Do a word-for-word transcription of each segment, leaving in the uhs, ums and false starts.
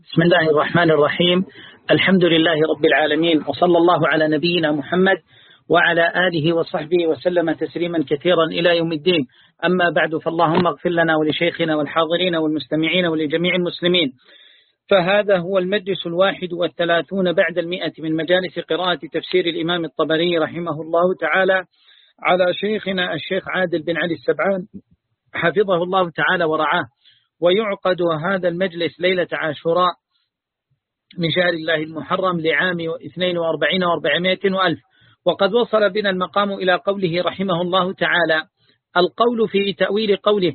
بسم الله الرحمن الرحيم. الحمد لله رب العالمين، وصلى الله على نبينا محمد وعلى آله وصحبه وسلم تسليما كثيرا إلى يوم الدين. أما بعد، فاللهم اغفر لنا ولشيخنا والحاضرين والمستمعين ولجميع المسلمين. فهذا هو المجلس الواحد والثلاثون بعد المئة من مجالس قراءة تفسير الإمام الطبري رحمه الله تعالى على شيخنا الشيخ عادل بن علي السبعان حفظه الله تعالى ورعاه. ويعقد هذا المجلس ليلة عاشوراء من شهر الله المحرم لعام اثنين وأربعين وأربعمائة وألف. وقد وصل بنا المقام إلى قوله رحمه الله تعالى: القول في تأويل قوله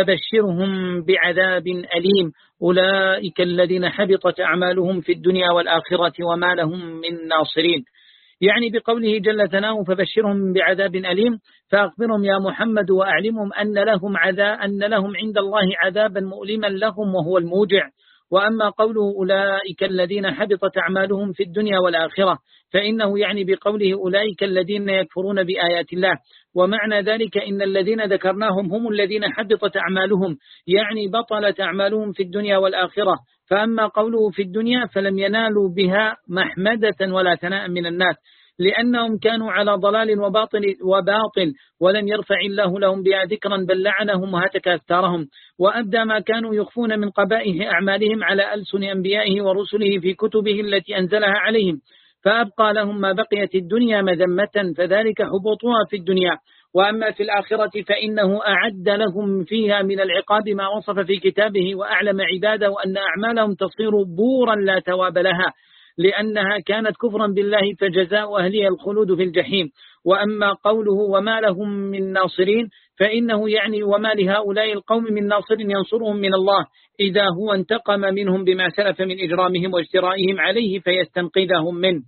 فبشرهم بعذاب أليم أولئك الذين حبطت أعمالهم في الدنيا والآخرة وما لهم من ناصرين. يعني بقوله جل ثناؤه فبشرهم بعذاب أليم، فأخبرهم يا محمد وأعلمهم أن لهم عذاب أن لهم عند الله عذابا مؤلما لهم وهو الموجع. وأما قوله أولئك الذين حبطت أعمالهم في الدنيا والآخرة، فإنه يعني بقوله أولئك الذين يكفرون بآيات الله، ومعنى ذلك إن الذين ذكرناهم هم الذين حبطت أعمالهم، يعني بطلت أعمالهم في الدنيا والآخرة. فأما قوله في الدنيا فلم ينالوا بها محمدة ولا ثناء من الناس، لأنهم كانوا على ضلال وباطل, وباطل ولم يرفع الله لهم بها ذكرا، بل لعنهم وهتك أستارهم، وأبدى ما كانوا يخفون من قبائح أعمالهم على ألسن أنبيائه ورسله في كتبه التي أنزلها عليهم، فأبقى لهم ما بقيت الدنيا مذمة، فذلك حبطها في الدنيا. وأما في الآخرة فإنه أعد لهم فيها من العقاب ما وصف في كتابه، وأعلم عباده أن أعمالهم تصير بورا لا تواب لها، لأنها كانت كفرا بالله، فجزاء أهلها الخلود في الجحيم. وأما قوله وما لهم من ناصرين، فإنه يعني وما لهؤلاء القوم من ناصر ينصرهم من الله إذا هو انتقم منهم بما سلف من إجرامهم واجترائهم عليه فيستنقذهم منه.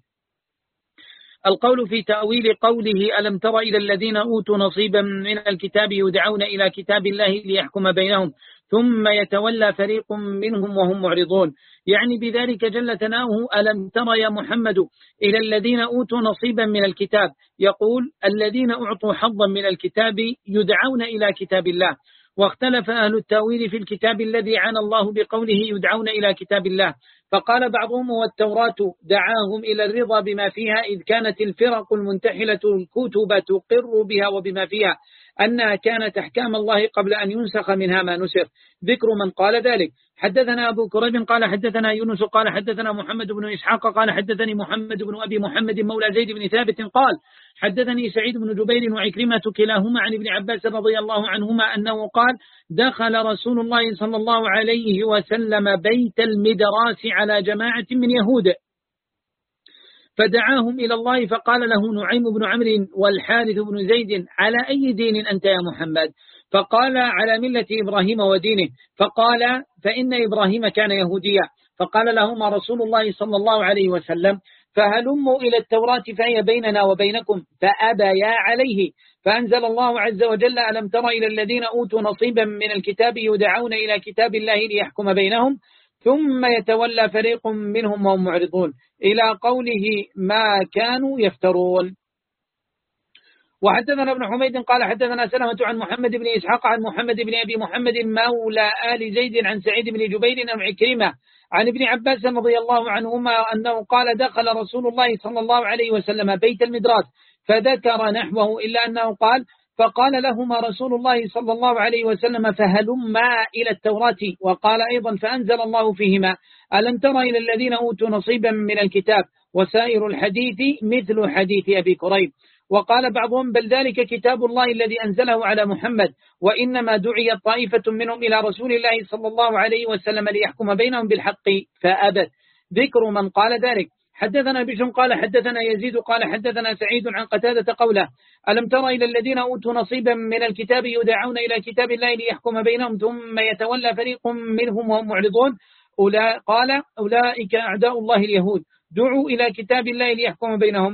القول في تأويل قوله ألم تر إلى الذين أوتوا نصيبا من الكتاب يدعون إلى كتاب الله ليحكم بينهم ثم يتولى فريق منهم وهم معرضون، يعني بذلك جل ثناؤه ألم تر يا محمد إلى الذين أوتوا نصيبا من الكتاب، يقول الذين أعطوا حظا من الكتاب يدعون إلى كتاب الله. واختلف أهل التأويل في الكتاب الذي عنى الله بقوله يدعون إلى كتاب الله، فقال بعضهم والتوراة دعاهم إلى الرضا بما فيها، إذ كانت الفرق المنتحلة الكتب تقر بها وبما فيها أنها كانت أحكام الله قبل أن ينسخ منها ما نسخ. ذكر من قال ذلك: حدثنا أبو كريب قال حدثنا يونس قال حدثنا محمد بن إسحاق قال حدثني محمد بن أبي محمد مولى زيد بن ثابت قال حدثني سعيد بن جبير وعكرمة كلاهما عن ابن عباس رضي الله عنهما أنه قال دخل رسول الله صلى الله عليه وسلم بيت المدراس على جماعة من يهود، فدعاهم إلى الله، فقال له نعيم بن عمرو والحارث بن زيد على أي دين أنت يا محمد؟ فقال على ملة إبراهيم ودينه، فقال فإن إبراهيم كان يهوديا. فقال لهما رسول الله صلى الله عليه وسلم فهلموا إلى التوراة فهي بيننا وبينكم، فأبيا عليه، فأنزل الله عز وجل ألم تر إلى الذين أوتوا نصيبا من الكتاب يدعون إلى كتاب الله ليحكم بينهم ثم يتولى فريق منهم وهم معرضون، إلى قوله ما كانوا يفترون. وحدثنا ابن حميد قال حدثنا سلمة عن محمد بن إسحاق عن محمد بن أبي محمد مولى آل زيد عن سعيد بن جبير أم عكرمة عن ابن عباس رضي الله عنهما أنه قال دخل رسول الله صلى الله عليه وسلم بيت المدراس، فذكر نحوه إلا أنه قال فقال لهما رسول الله صلى الله عليه وسلم فهلما إلى التوراة، وقال أيضا فأنزل الله فيهما ألم تر إلى الذين أوتوا نصيبا من الكتاب، وسائر الحديث مثل حديث أبي كريب. وقال بعضهم بل ذلك كتاب الله الذي أنزله على محمد، وإنما دعي طائفة منهم إلى رسول الله صلى الله عليه وسلم ليحكم بينهم بالحق فأبت. ذكر من قال ذلك: حدثنا بشر قال حدثنا يزيد قال حدثنا سعيد عن قتادة قوله ألم تر إلى الذين أوتوا نصيبا من الكتاب يدعون إلى كتاب الله ليحكم بينهم ثم يتولى فريق منهم وهم معرضون، أولا قال أولئك أعداء الله اليهود دعوا إلى كتاب الله ليحكم بينهم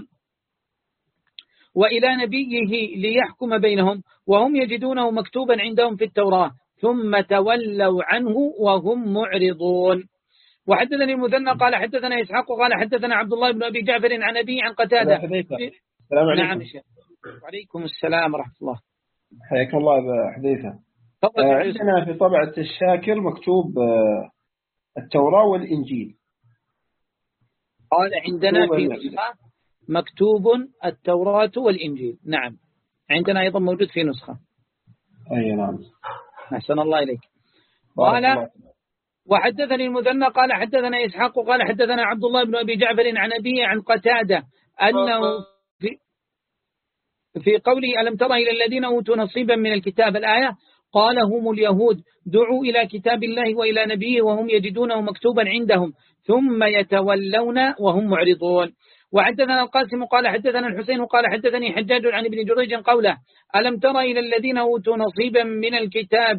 وإلى نبيه ليحكم بينهم وهم يجدونه مكتوبا عندهم في التوراة ثم تولوا عنه وهم معرضون. وحدثني المثنى قال حدثنا إسحاق قال حدثنا عبد الله بن أبي جعفر عن أبي عن قتادة. السلام عليكم. نعم شيخ. وعليكم السلام ورحمة الله. حياك الله بحديثة. عندنا في طبعة الشاكر مكتوب التوراة والإنجيل. قال عندنا في نسخة مكتوب التوراة والإنجيل. نعم عندنا أيضا موجود في نسخة. أي نعم. أحسن الله إليك. قال وحدثني المثنى قال حدثنا إسحاق قال حدثنا عبد الله بن أبي جعفر عن أبيه عن قتادة أنه في في قوله ألم تر إلى الذين أوتوا نصيبا من الكتاب الآية قال هم اليهود دعوا إلى كتاب الله وإلى نبيه وهم يجدونه مكتوبا عندهم ثم يتولون وهم معرضون. وحدثنا القاسم قال حدثنا الحسين قال حدثني حجاج عن ابن جريج قوله ألم تر إلى الذين أوتوا نصيبا من الكتاب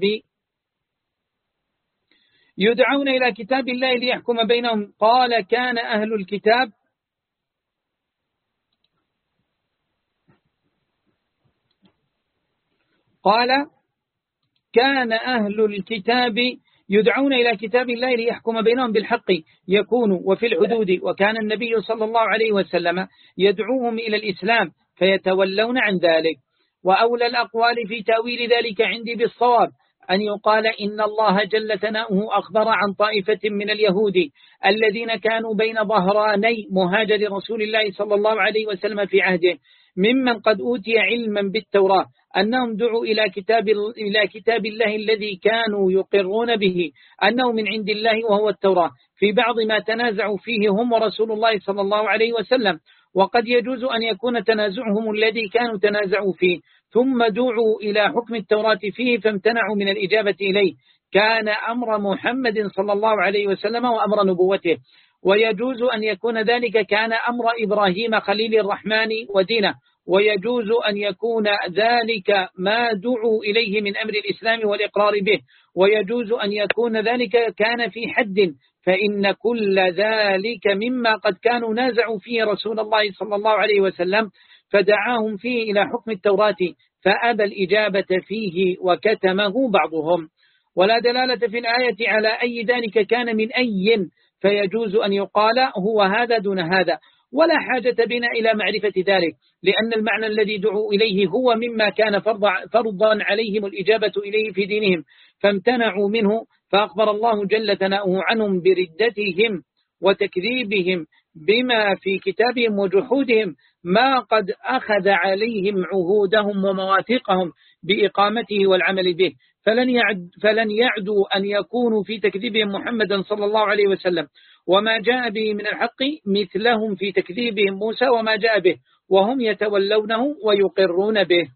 يدعون إلى كتاب الله ليحكم بينهم قال كان أهل الكتاب قال كان أهل الكتاب يدعون إلى كتاب الله ليحكم بينهم بالحق يكون وفي الحدود وكان النبي صلى الله عليه وسلم يدعوهم إلى الإسلام فيتولون عن ذلك. وأولى الأقوال في تأويل ذلك عندي بالصواب أن يقال إن الله جل ثناؤه أخبر عن طائفة من اليهود الذين كانوا بين ظهراني مهاجر رسول الله صلى الله عليه وسلم في عهده ممن قد أوتي علما بالتوراة أنهم دعوا إلى كتاب إلى كتاب الله الذي كانوا يقرون به أنه من عند الله وهو التوراة في بعض ما تنازعوا فيه هم ورسول الله صلى الله عليه وسلم. وقد يجوز أن يكون تنازعهم الذي كانوا تنازعوا فيه ثم دعوا إلى حكم التوراة فيه فامتنعوا من الإجابة إليه كان أمر محمد صلى الله عليه وسلم وأمر نبوته. ويجوز أن يكون ذلك كان أمر إبراهيم خليل الرحمن ودينه. ويجوز أن يكون ذلك ما دعوا إليه من أمر الإسلام والإقرار به. ويجوز أن يكون ذلك كان في حد فإن كل ذلك مما قد كانوا نازعوا فيه رسول الله صلى الله عليه وسلم فدعاهم فيه إلى حكم التوراة فأبى الإجابة فيه وكتمه بعضهم. ولا دلالة في الآية على أي ذلك كان من أي فيجوز أن يقال هو هذا دون هذا ولا حاجة بنا إلى معرفة ذلك لأن المعنى الذي دعوا إليه هو مما كان فرضا عليهم الإجابة إليه في دينهم فامتنعوا منه فأخبر الله جل ثناؤه عنهم بردتهم وتكذيبهم بما في كتابهم وجحودهم ما قد أخذ عليهم عهودهم ومواثيقهم بإقامته والعمل به فلن, يعد فلن يعدوا أن يكونوا في تكذيبهم محمدا صلى الله عليه وسلم وما جاء به من الحق مثلهم في تكذيبهم موسى وما جاء به وهم يتولونه ويقرون به.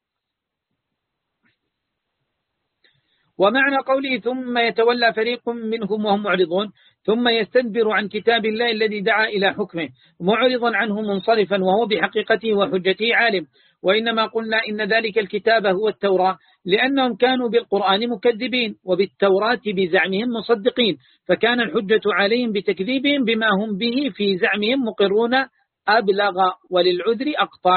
ومعنى قوله ثم يتولى فريق منهم وهم معرضون ثم يستدبر عن كتاب الله الذي دعا إلى حكمه معرضا عنه منصرفا وهو بحقيقته وحجته عالم. وإنما قلنا إن ذلك الكتاب هو التوراة لأنهم كانوا بالقرآن مكذبين وبالتوراة بزعمهم مصدقين فكان الحجة عليهم بتكذيبهم بما هم به في زعمهم مقرون أبلغ وللعذر أقطع.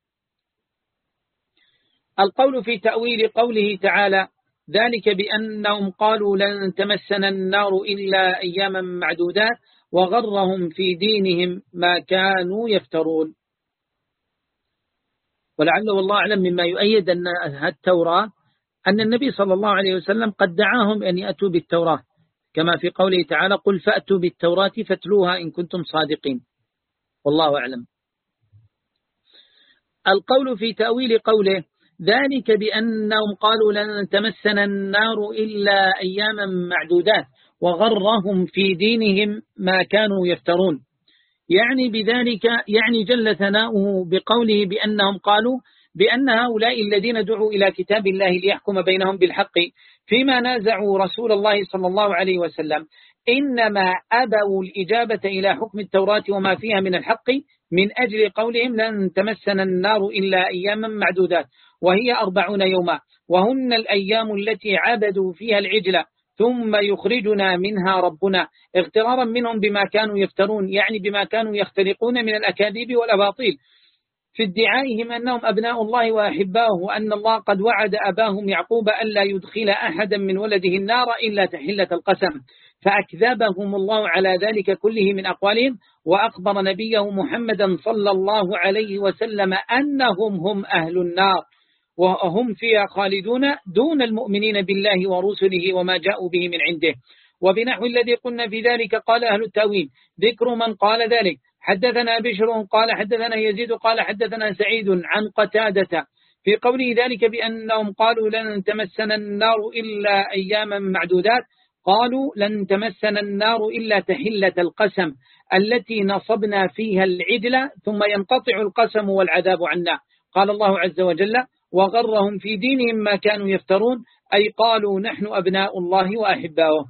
القول في تأويل قوله تعالى ذلك بأنهم قالوا لن تمسنا النار إلا أياما معدودات وغرهم في دينهم ما كانوا يفترون. ولعل والله أعلم مما يؤيد أن التوراة أن النبي صلى الله عليه وسلم قد دعاهم أن يأتوا بالتوراة كما في قوله تعالى قل فأتوا بالتوراة فاتلوها إن كنتم صادقين والله أعلم. القول في تأويل قوله ذلك بأنهم قالوا لن تمسنا النار إلا أياما معدودات وغرهم في دينهم ما كانوا يفترون يعني بذلك يعني جل ثناؤه بقوله بأنهم قالوا بأن هؤلاء الذين دعوا إلى كتاب الله ليحكم بينهم بالحق فيما نازعوا رسول الله صلى الله عليه وسلم إنما أبوا الإجابة إلى حكم التوراة وما فيها من الحق من أجل قولهم لن تمسنا النار إلا أياما معدودات وهي أربعون يوما وهن الأيام التي عبدوا فيها العجلة ثم يخرجنا منها ربنا اغترارا منهم بما كانوا يفترون يعني بما كانوا يختلقون من الأكاذيب والأباطيل في ادعائهم أنهم أبناء الله وأحباؤه وأن الله قد وعد أباهم يعقوب ألا يدخل أحدا من ولده النار إلا تحلة القسم فأكذبهم الله على ذلك كله من أقوالهم وأخبر نبيه محمدا صلى الله عليه وسلم أنهم هم أهل النار وهم فيها خالدون دون المؤمنين بالله ورسله وما جاءوا به من عنده. وبنحو الذي قلنا في ذلك قال أهل التأويل. ذكر من قال ذلك: حدثنا بشر قال حدثنا يزيد قال حدثنا سعيد عن قتادة في قوله ذلك بأنهم قالوا لن تمسنا النار إلا أياما معدودات، قالوا لن تمسنا النار إلا تحلة القسم التي نصبنا فيها العجل ثم ينقطع القسم والعذاب عنا. قال الله عز وجل: وغرهم في دينهم ما كانوا يفترون، أي قالوا نحن أبناء الله وأحباؤه.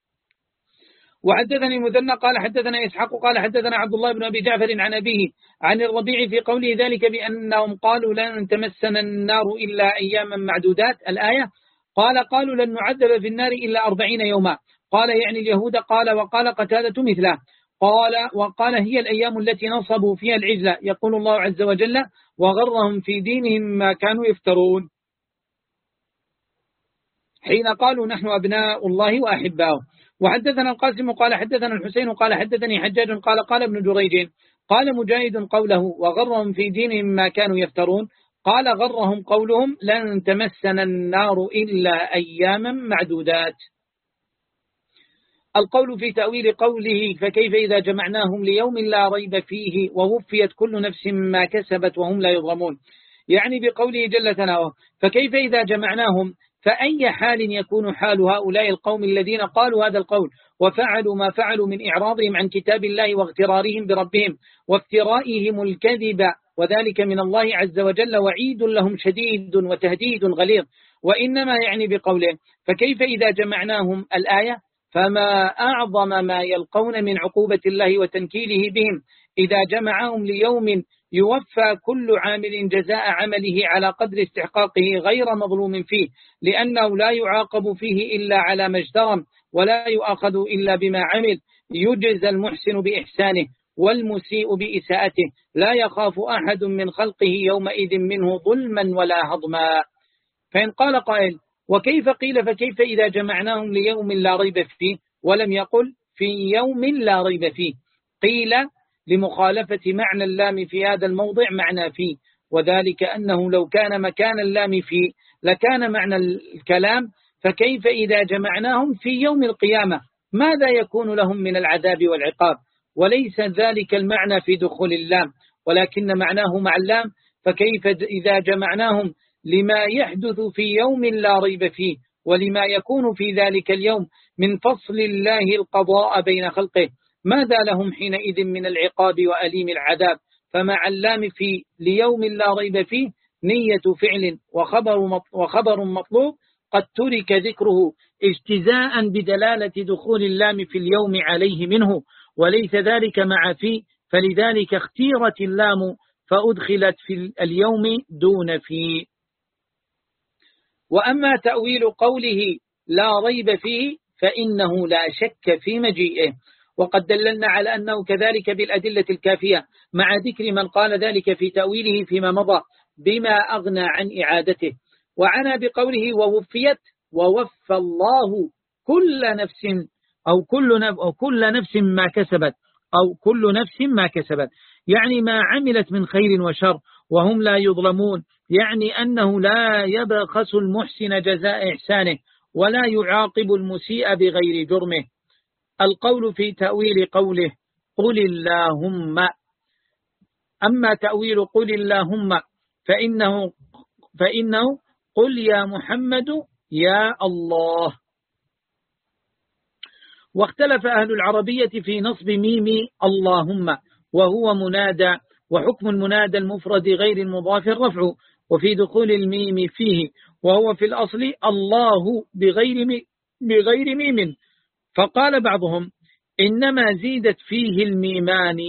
وحدثني مثنى قال حدثنا إسحاق قال حدثنا عبد الله بن أبي جعفر عن أبيه عن الربيع في قوله ذلك بأنهم قالوا لن تمسنا النار إلا أياما معدودات الآية، قال قالوا لن نعذب في النار إلا أربعين يوما، قال يعني اليهود، قال وقال قتادة مثله، قال وقال هي الأيام التي نصبوا فيها العجل، يقول الله عز وجل: وغرهم في دينهم ما كانوا يفترون، حين قالوا نحن أبناء الله وأحباؤه. وحدثنا القاسم قال حدثنا الحسين قال حدثني حجاج قال قال ابن جريج قال مجاهد قوله وغرهم في دينهم ما كانوا يفترون، قال غرهم قولهم لن تمسنا النار إلا أياما معدودات. القول في تأويل قوله فكيف إذا جمعناهم ليوم لا ريب فيه ووفيت كل نفس ما كسبت وهم لا يظلمون، يعني بقوله جل ثناؤه فكيف إذا جمعناهم، فأي حال يكون حال هؤلاء القوم الذين قالوا هذا القول وفعلوا ما فعلوا من إعراضهم عن كتاب الله واغترارهم بربهم وافترائهم الكذب، وذلك من الله عز وجل وعيد لهم شديد وتهديد غليظ. وإنما يعني بقوله فكيف إذا جمعناهم الآية، فما أعظم ما يلقون من عقوبة الله وتنكيله بهم إذا جمعهم ليوم يوفى كل عامل جزاء عمله على قدر استحقاقه غير مظلوم فيه، لأنه لا يعاقب فيه إلا على ما اجترم ولا يؤاخذ إلا بما عمل، يجزى المحسن بإحسانه والمسيء بإساءته، لا يخاف أحد من خلقه يومئذ منه ظلما ولا هضما. فإن قال قائل وكيف قيل فكيف إذا جمعناهم ليوم لا ريب فيه ولم يقل في يوم لا ريب فيه، قيل لمخالفة معنى اللام في هذا الموضع معنى فيه، وذلك أنه لو كان مكان اللام فيه لكان معنى الكلام فكيف إذا جمعناهم في يوم القيامة ماذا يكون لهم من العذاب والعقاب، وليس ذلك المعنى في دخول اللام، ولكن معناه مع اللام فكيف إذا جمعناهم لما يحدث في يوم لا ريب فيه ولما يكون في ذلك اليوم من فصل الله القضاء بين خلقه، ماذا لهم حينئذ من العقاب وأليم العذاب. فمع اللام في ليوم لا ريب فيه نية فعل وخبر وخبر مطلوب قد ترك ذكره اجتزاء بدلالة دخول اللام في اليوم عليه منه، وليس ذلك مع في، فلذلك اختيرت اللام فأدخلت في اليوم دون في. وأما تأويل قوله لا ريب فيه فإنه لا شك في مجيئه، وقد دللنا على أنه كذلك بالأدلة الكافية مع ذكر من قال ذلك في تأويله فيما مضى بما أغنى عن إعادته. وعنا بقوله ووفيت ووفى الله كل نفس أو كل نفس, أو كل نفس ما كسبت أو كل نفس ما كسبت، يعني ما عملت من خير وشر وهم لا يظلمون، يعني أنه لا يبخس المحسن جزاء إحسانه ولا يعاقب المسيء بغير جرمه. القول في تأويل قوله قل اللهم، أما تأويل قل اللهم فإنه, فإنه قل يا محمد يا الله. واختلف أهل العربية في نصب ميم اللهم وهو منادى، وحكم المنادى المفرد غير المضاف الرفع، وفي دخول الميم فيه وهو في الأصل الله بغير ميم, بغير ميم. فقال بعضهم إنما زيدت فيه الميمان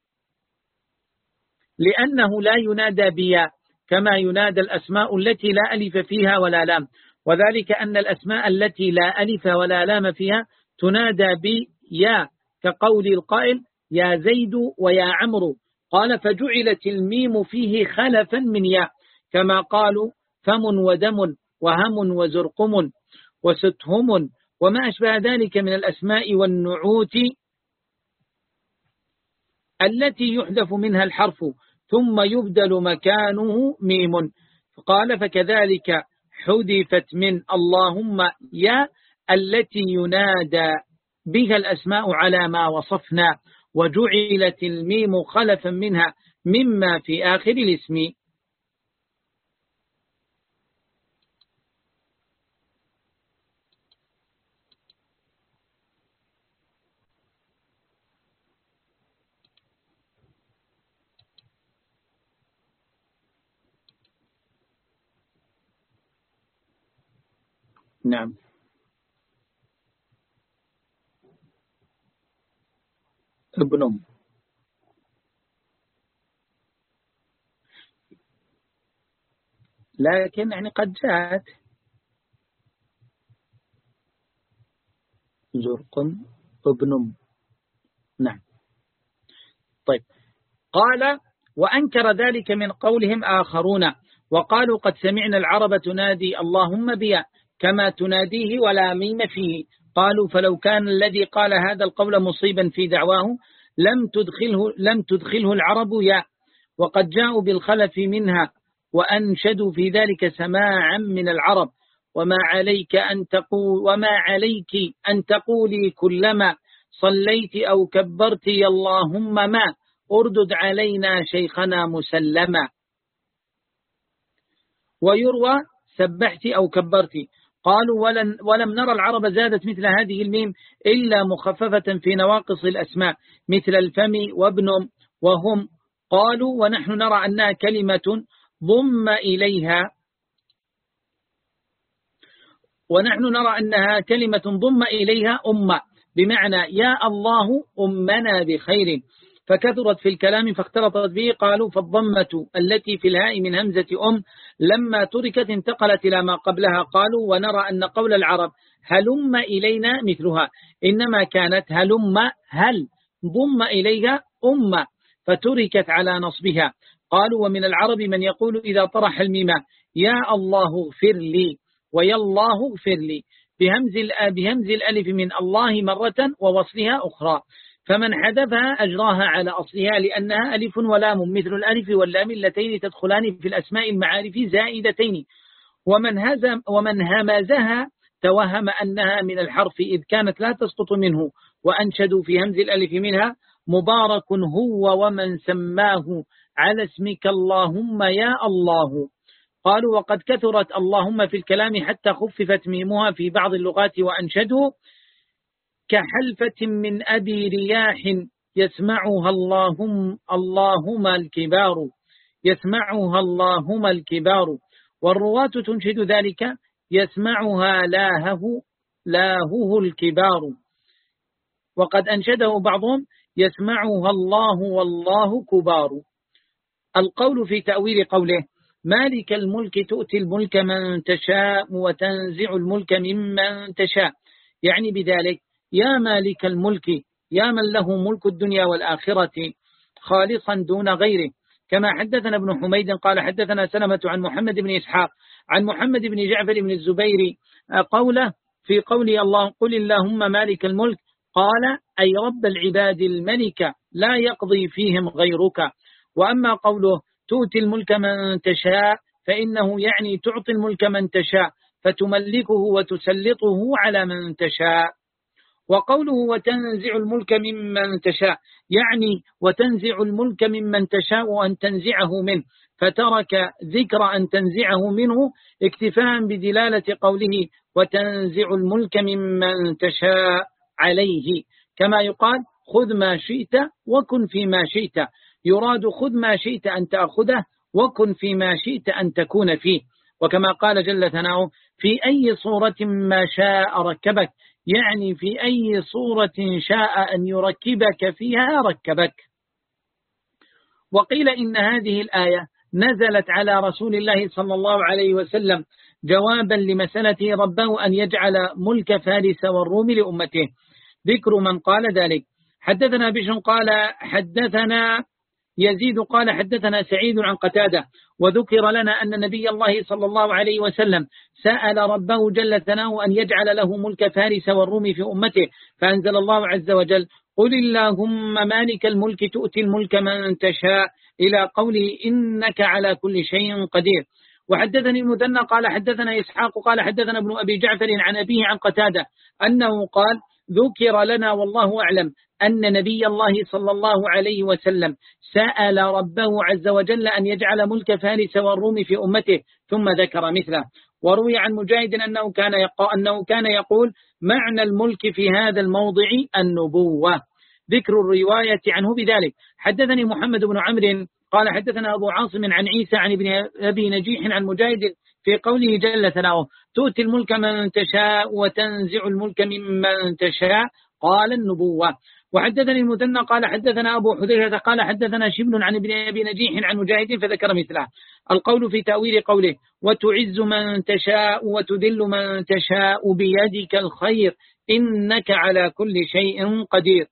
لأنه لا ينادى بيا كما ينادى الأسماء التي لا ألف فيها ولا لام، وذلك أن الأسماء التي لا ألف ولا لام فيها تنادى بيا، كقول القائل يا زيد ويا عمرو، قال فجعلت الميم فيه خلفا من يا، كما قالوا فم ودم وهم وزرقم وستهم وما أشبه ذلك من الأسماء والنعوت التي يحذف منها الحرف ثم يبدل مكانه ميم. قال فكذلك حذفت من اللهم يا التي ينادى بها الأسماء على ما وصفنا، وجعلت الميم خلفا منها مما في آخر الاسم. نعم. ابن. لكن يعني قد جاءت زرق ابن. نعم. طيب. قال وأنكر ذلك من قولهم آخرون، وقالوا قد سمعنا العرب تنادي اللهم بيا كما تناديه ولا ميم فيه. قالوا فلو كان الذي قال هذا القول مصيبا في دعواه لم تدخله, لم تدخله العرب يا، وقد جاءوا بالخلف منها وأنشدوا في ذلك سماعا من العرب. وما عليك أن تقول وما عليك أن تقولي كلما صليت أو كبرت يا اللهم ما أردد علينا شيخنا مسلما. ويروى سبحت أو كبرت. قالوا ولن ولم نرى العرب زادت مثل هذه الميم إلا مخففة في نواقص الأسماء مثل الفم وابن وهم. قالوا ونحن نرى أنها كلمة ضم إليها ونحن نرى أنها كلمة ضم إليها أمة، بمعنى يا الله أمنا بخير، فكثرت في الكلام فاختلطت به. قالوا فالضمة التي في الهاء من همزة أم لما تركت انتقلت إلى ما قبلها. قالوا ونرى أن قول العرب هلم إلينا مثلها، إنما كانت هلم هل ضم إليها أمة فتركت على نصبها. قالوا ومن العرب من يقول إذا طرح الميم يا الله اغفر لي ويا الله اغفر لي بهمز, بهمز الألف من الله مرة ووصلها أخرى، فمن حذفها أجراها على أصلها لأنها ألف ولام مثل الألف واللام اللتين تدخلان في الأسماء المعارف زائدتين. ومن, هزم ومن همزها توهم أنها من الحرف إذ كانت لا تسقط منه، وأنشدوا في همز الألف منها مبارك هو ومن سماه على اسمك اللهم يا الله. قالوا وقد كثرت اللهم في الكلام حتى خففت ميمها في بعض اللغات. وأنشدوا كحلفة من أبي رياح يسمعها اللهم اللهم الكبار يسمعها اللهم الكبار. والرواة تنشد ذلك يسمعها لاهه لاهه الكبار. وقد أنشده بعضهم يسمعها الله والله كبار. القول في تأويل قوله مالك الملك تؤتي الملك من تشاء وتنزع الملك ممن تشاء، يعني بذلك يا مالك الملك يا من له ملك الدنيا والآخرة خالصا دون غيره. كما حدثنا ابن حميد قال حدثنا سلمة عن محمد بن إسحاق عن محمد بن جعفر بن الزبير قوله في قوله الله قل اللهم مالك الملك قال أي رب العباد الملك لا يقضي فيهم غيرك. وأما قوله تؤتي الملك من تشاء فإنه يعني تعطي الملك من تشاء فتملكه وتسلطه على من تشاء. وقوله وتنزع الملك ممن تشاء يعني وتنزع الملك ممن تشاء وأن تنزعه منه، فترك ذكر أن تنزعه منه اكتفاء بدلالة قوله وتنزع الملك ممن تشاء عليه. كما يقال خذ ما شئت وكن فيما شئت، يراد خذ ما شئت أن تأخذه وكن فيما شئت أن تكون فيه. وكما قال جل ثناؤه في أي صورة ما شاء ركبك، يعني في أي صورة شاء أن يركبك فيها ركبك. وقيل إن هذه الآية نزلت على رسول الله صلى الله عليه وسلم جوابا لمسألته ربه أن يجعل ملك فارس والروم لأمته. ذكر من قال ذلك حدثنا بشر قال حدثنا يزيد قال حدثنا سعيد عن قتادة. وذكر لنا أن نبي الله صلى الله عليه وسلم سأل ربه جل ثناؤه أن يجعل له ملك فارس والروم في أمته، فأنزل الله عز وجل قل اللهم مالك الملك تؤتي الملك من تشاء إلى قوله إنك على كل شيء قدير. وحدثني المثنى قال حدثنا إسحاق قال حدثنا ابن أبي جعفر عن أبيه عن قتادة أنه قال ذكر لنا والله أعلم أن نبي الله صلى الله عليه وسلم سأل ربه عز وجل أن يجعل ملك فارس والروم في أمته ثم ذكر مثله. وروي عن مجاهد أنه كان يقول, أنه كان يقول معنى الملك في هذا الموضع النبوة. ذكر الرواية عنه بذلك. حدثني محمد بن عمرو قال حدثنا أبو عاصم عن عيسى عن ابن أبي نجيح عن مجاهد في قوله جل ثناؤه تؤتي الملك من تشاء وتنزع الملك ممن تشاء قال النبوة. وحدثني المثنى قال حدثنا أبو حذيفة قال حدثنا شبل عن ابن أبي نجيح عن مجاهد فذكر مثله. القول في تأويل قوله وتعز من تشاء وتذل من تشاء بيدك الخير إنك على كل شيء قدير،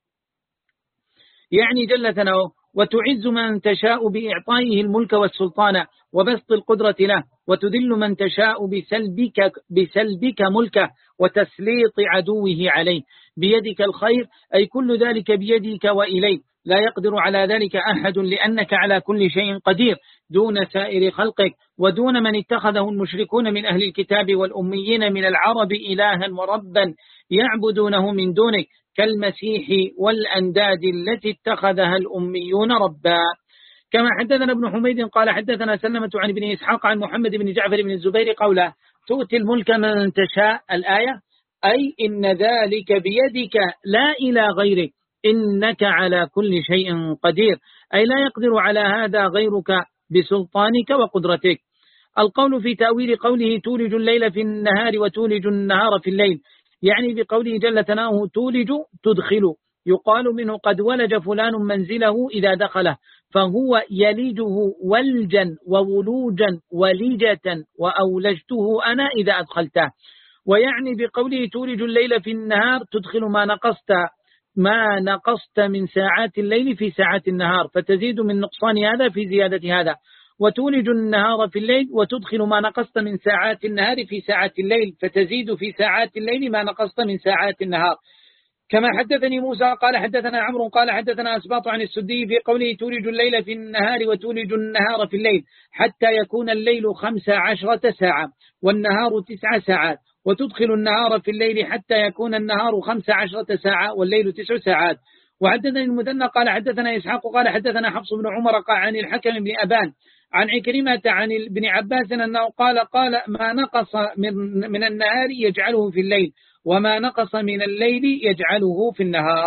يعني جل ثناؤه وتعز من تشاء بإعطائه الملك والسلطان وبسط القدرة له، وتذل من تشاء بسلبك, بسلبك ملكه وتسليط عدوه عليه. بيدك الخير أي كل ذلك بيدك وإليك، لا يقدر على ذلك أحد لأنك على كل شيء قدير دون سائر خلقك ودون من اتخذه المشركون من أهل الكتاب والأميين من العرب إلها وربا يعبدونه من دونك كالمسيح والأنداد التي اتخذها الأميون ربا. كما حدثنا ابن حميد قال حدثنا سلمة عن ابن إسحاق عن محمد بن جعفر بن الزبير قوله تؤتي الملك من تشاء الآية أي إن ذلك بيدك لا إلى غيرك إنك على كل شيء قدير، أي لا يقدر على هذا غيرك بسلطانك وقدرتك. القول في تأويل قوله تولج الليل في النهار وتولج النهار في الليل، يعني بقوله جل ثناؤه تولج تدخل، يقال منه قد ولج فلان منزله إذا دخله، فهو يليجه ولجا وولوجا وليجة وأولجته أنا إذا أدخلته. ويعني بقوله تولج الليل في النهار تدخل ما نقصت ما نقصت من ساعات الليل في ساعات النهار فتزيد من نقصان هذا في زيادة هذا، وتولج النهار في الليل وتدخل ما نقصت من ساعات النهار في ساعات الليل فتزيد في ساعات الليل ما نقصت من ساعات النهار. كما حدثني موسى قال حدثنا عمرو قال حدثنا أسباط عن السدي في قوله تولج الليل في النهار وتولج النهار في الليل حتى يكون الليل خمس عشرة ساعة والنهار تسع ساعات، وتدخل النهار في الليل حتى يكون النهار خمس عشرة ساعة والليل تسع ساعات. وحدثني المثنى قال حدثنا إسحاق قال حدثنا حفص بن عمر قال عن الحكم بن أبان عن عكرمة عن ابن عباس أنه قال قال ما نقص من, من النهار يجعله في الليل وما نقص من الليل يجعله في النهار.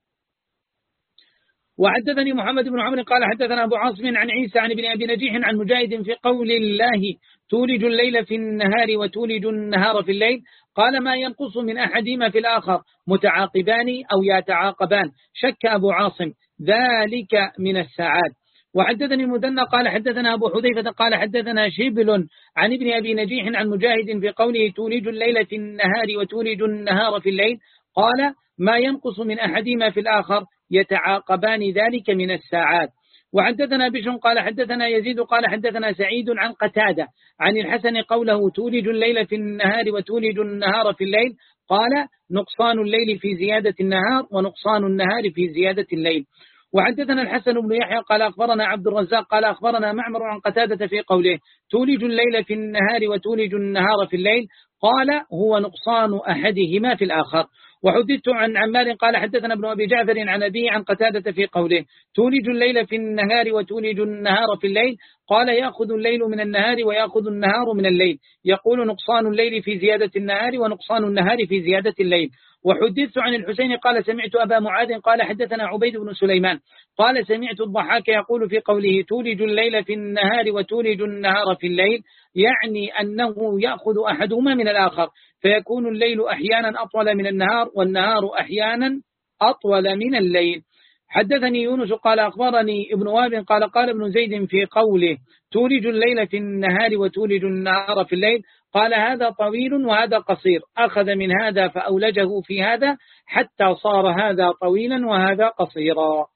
وحدثني محمد بن عمرو قال حدثنا أبو عاصم عن عيسى عن ابن أبي نجيح عن مجاهد في قول الله تولج الليل في النهار وتولج النهار في الليل قال ما ينقص من أحدهما في الآخر متعاقبان أو يتعاقبان، شك أبو عاصم ذلك من الساعات. وحدثني المثنى قال حدثنا أبو حذيفة قال حدثنا شبل عن ابن أبي نجيح عن مجاهد في قوله تولج الليل في النهار وتولج النهار في الليل قال ما ينقص من أحدهما في الآخر يتعاقبان ذلك من الساعات. وحدثنا بشر قال حدثنا يزيد قال حدثنا سعيد عن قتادة عن الحسن قوله تولج الليل في النهار وتولج النهار في الليل قال نقصان الليل في زيادة النهار ونقصان النهار في زيادة الليل. وحدثنا الحسن بن يحيى قال أخبرنا عبد الرزاق قال أخبرنا معمر عن قتادة في قوله تولج الليل في النهار وتولج النهار في الليل قال هو نقصان أحدهما في الآخر. وحدثت عن عمار قال حدثنا ابن أبي جعفر عن أبي عن قتادة في قوله تولج الليل في النهار وتولج النهار في الليل قال يأخذ الليل من النهار ويأخذ النهار من الليل، يقول نقصان الليل في زيادة النهار ونقصان النهار في زيادة الليل. وحدثت عن الحسين قال سمعت أبا معاذ قال حدثنا عبيد بن سليمان قال سمعت الضحاك يقول في قوله تولج الليل في النهار وتولج النهار في الليل يعني أنه يأخذ أحدهما من الآخر فيكون الليل أحيانا أطول من النهار والنهار أحيانا أطول من الليل. حدثني يونس قال أخبرني ابن وهب قال قال ابن زيد في قوله تولج الليل في النهار وتولج النهار في الليل قال هذا طويل وهذا قصير، أخذ من هذا فأولجه في هذا حتى صار هذا طويلا وهذا قصيرا.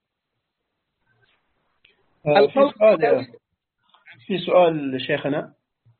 آه في سؤال في سؤال شيخنا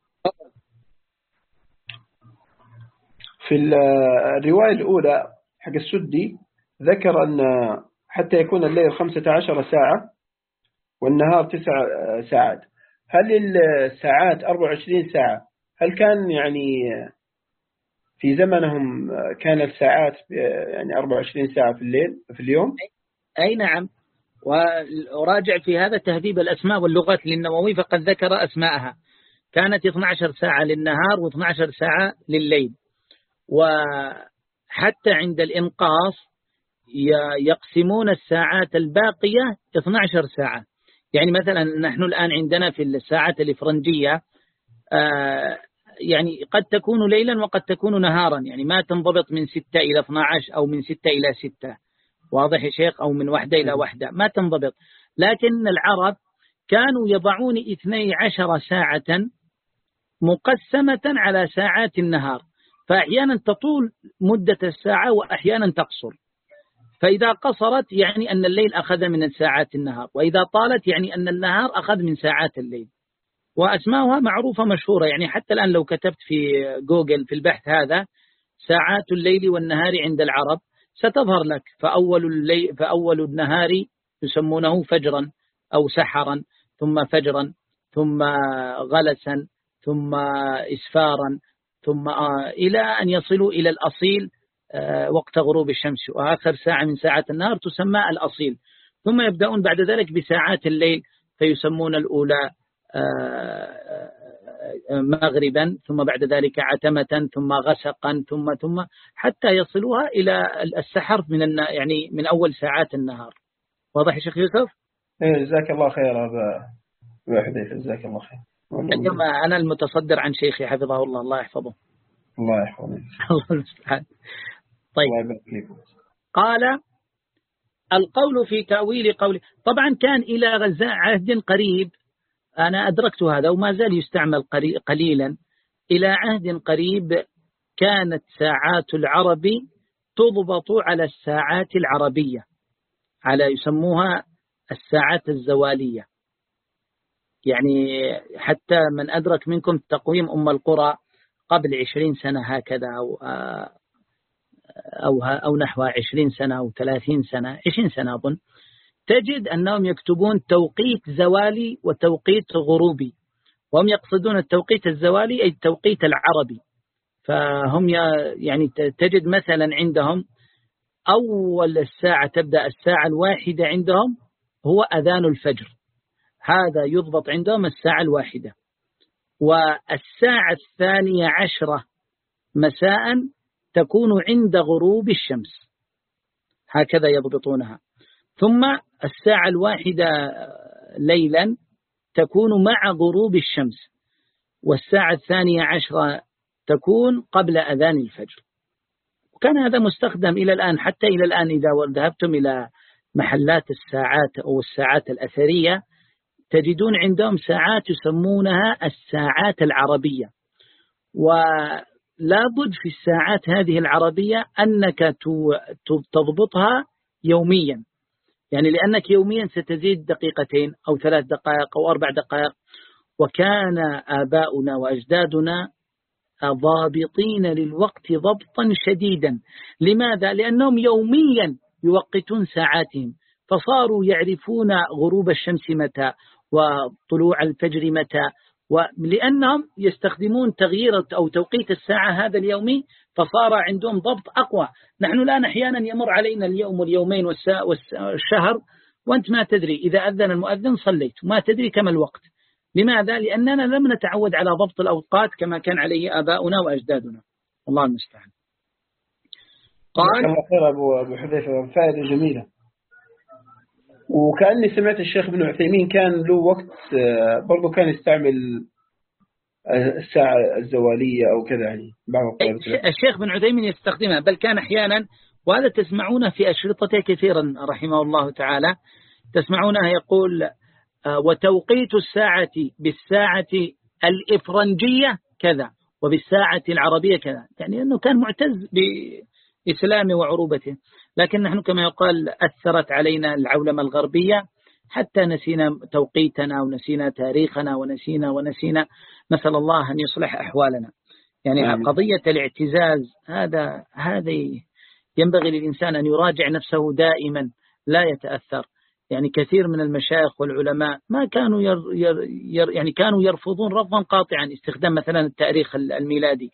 في الرواية الأولى حق السدي ذكر أن حتى يكون الليل خمسة عشر ساعة والنهار تسع ساعات، هل الساعات أربع وعشرين ساعة هل كان يعني في زمنهم كان الساعات يعني أربعة وعشرين ساعة في الليل في اليوم؟ أي نعم، وراجع في هذا تهذيب الأسماء واللغات للنووي فقد ذكر أسماءها، كانت اثنتي عشرة ساعة للنهار واثنتي عشرة ساعة لليل. وحتى عند الإنقاص يقسمون الساعات الباقية اثنتي عشرة ساعة. يعني مثلا نحن الآن عندنا في الساعات الإفرنجية يعني قد تكون ليلا وقد تكون نهارا، يعني ما تنضبط من ستة إلى اثنتي عشرة أو من ستة إلى ستة، واضح يا شيخ، أو من واحدة إلى واحدة، ما تنضبط. لكن العرب كانوا يضعون اثنتي عشرة ساعة مقسمة على ساعات النهار، فأحيانا تطول مدة الساعة وأحيانا تقصر. فإذا قصرت يعني أن الليل أخذ من ساعات النهار، وإذا طالت يعني أن النهار أخذ من ساعات الليل. وأسماؤها معروفة مشهورة، يعني حتى الآن لو كتبت في جوجل في البحث هذا ساعات الليل والنهار عند العرب ستظهر لك. فأول الليل فأول النهار يسمونه فجرا أو سحرا، ثم فجرا، ثم غلسا، ثم إسفارا، ثم إلى أن يصلوا إلى الأصيل وقت غروب الشمس، وآخر ساعة من ساعات النهار تسمى الأصيل. ثم يبدأون بعد ذلك بساعات الليل فيسمون الأولى مغربا، ثم بعد ذلك عتمة، ثم غسقا، ثم ثم حتى يصلوها إلى السحر من يعني من أول ساعات النهار. واضح يا شيخ يوسف؟ إيه جزاك الله خير أبا حذيفة، جزاك الله خير. اليوم أنا المتصدر عن شيخي حفظه الله، الله يحفظه. الله يحفظه. الله المستعان. طيب، قال القول في تأويل قوله، طبعا كان إلى غزاء عهد قريب، أنا أدركت هذا وما زال يستعمل قليلا. إلى عهد قريب كانت ساعات العرب تضبط على الساعات العربية، على يسموها الساعات الزوالية. يعني حتى من أدرك منكم تقويم أم القرى قبل عشرين سنة هكذا، أو أو أو نحو عشرين سنة أو ثلاثين سنة، عشرين سنة أظن، تجد أنهم يكتبون توقيت زوالي وتوقيت غروبي، وهم يقصدون التوقيت الزوالي أي التوقيت العربي. فهم يعني تجد مثلا عندهم أول الساعة تبدأ الساعة الواحدة عندهم هو أذان الفجر، هذا يضبط عندهم الساعة الواحدة. والساعة الثانية عشرة مساء تكون عند غروب الشمس، هكذا يضبطونها. ثم الساعة الواحدة ليلا تكون مع غروب الشمس، والساعة الثانية عشرة تكون قبل أذان الفجر. وكان هذا مستخدم إلى الآن، حتى إلى الآن إذا ذهبتم إلى محلات الساعات أو الساعات الأثرية تجدون عندهم ساعات يسمونها الساعات العربية. ولا بد في الساعات هذه العربية أنك تضبطها يوميا، يعني لأنك يوميا ستزيد دقيقتين أو ثلاث دقائق أو أربع دقائق. وكان آباؤنا وأجدادنا ضابطين للوقت ضبطا شديدا. لماذا؟ لأنهم يوميا يوقتون ساعاتهم، فصاروا يعرفون غروب الشمس متى وطلوع الفجر متى، ولأنهم يستخدمون تغيير أو توقيت الساعة هذا اليومي، فصار عندهم ضبط أقوى. نحن الآن أحيانا يمر علينا اليوم واليومين والشهر وأنت ما تدري، إذا أذن المؤذن صليت ما تدري كم الوقت. لماذا؟ لأننا لم نتعود على ضبط الأوقات كما كان عليه آباؤنا وأجدادنا. الله المستعان. قال الله خير أبو أبو حذيفة، فائدة جميلة. وكأني سمعت الشيخ ابن عثيمين كان له وقت برضو كان يستعمل الساعة الزوالية أو كذا، يعني بعض الشيخ ابن عثيمين يستخدمها، بل كان أحيانا، وهذا تسمعونه في أشرطته كثيرا رحمه الله تعالى، تسمعونه يقول وتوقيت الساعة بالساعة الإفرنجية كذا وبالساعة العربية كذا، يعني أنه كان معتز بإسلامه وعروبته. لكن نحن كما يقال أثرت علينا العولمة الغربية حتى نسينا توقيتنا ونسينا تاريخنا ونسينا ونسينا. نسأل الله أن يصلح أحوالنا. يعني آمين. قضية الاعتزاز هذا هذه ينبغي للإنسان أن يراجع نفسه دائما، لا يتأثر. يعني كثير من المشايخ والعلماء ما كانوا ير ير ير يعني كانوا يرفضون رفضا قاطعا استخدام مثلا التاريخ الميلادي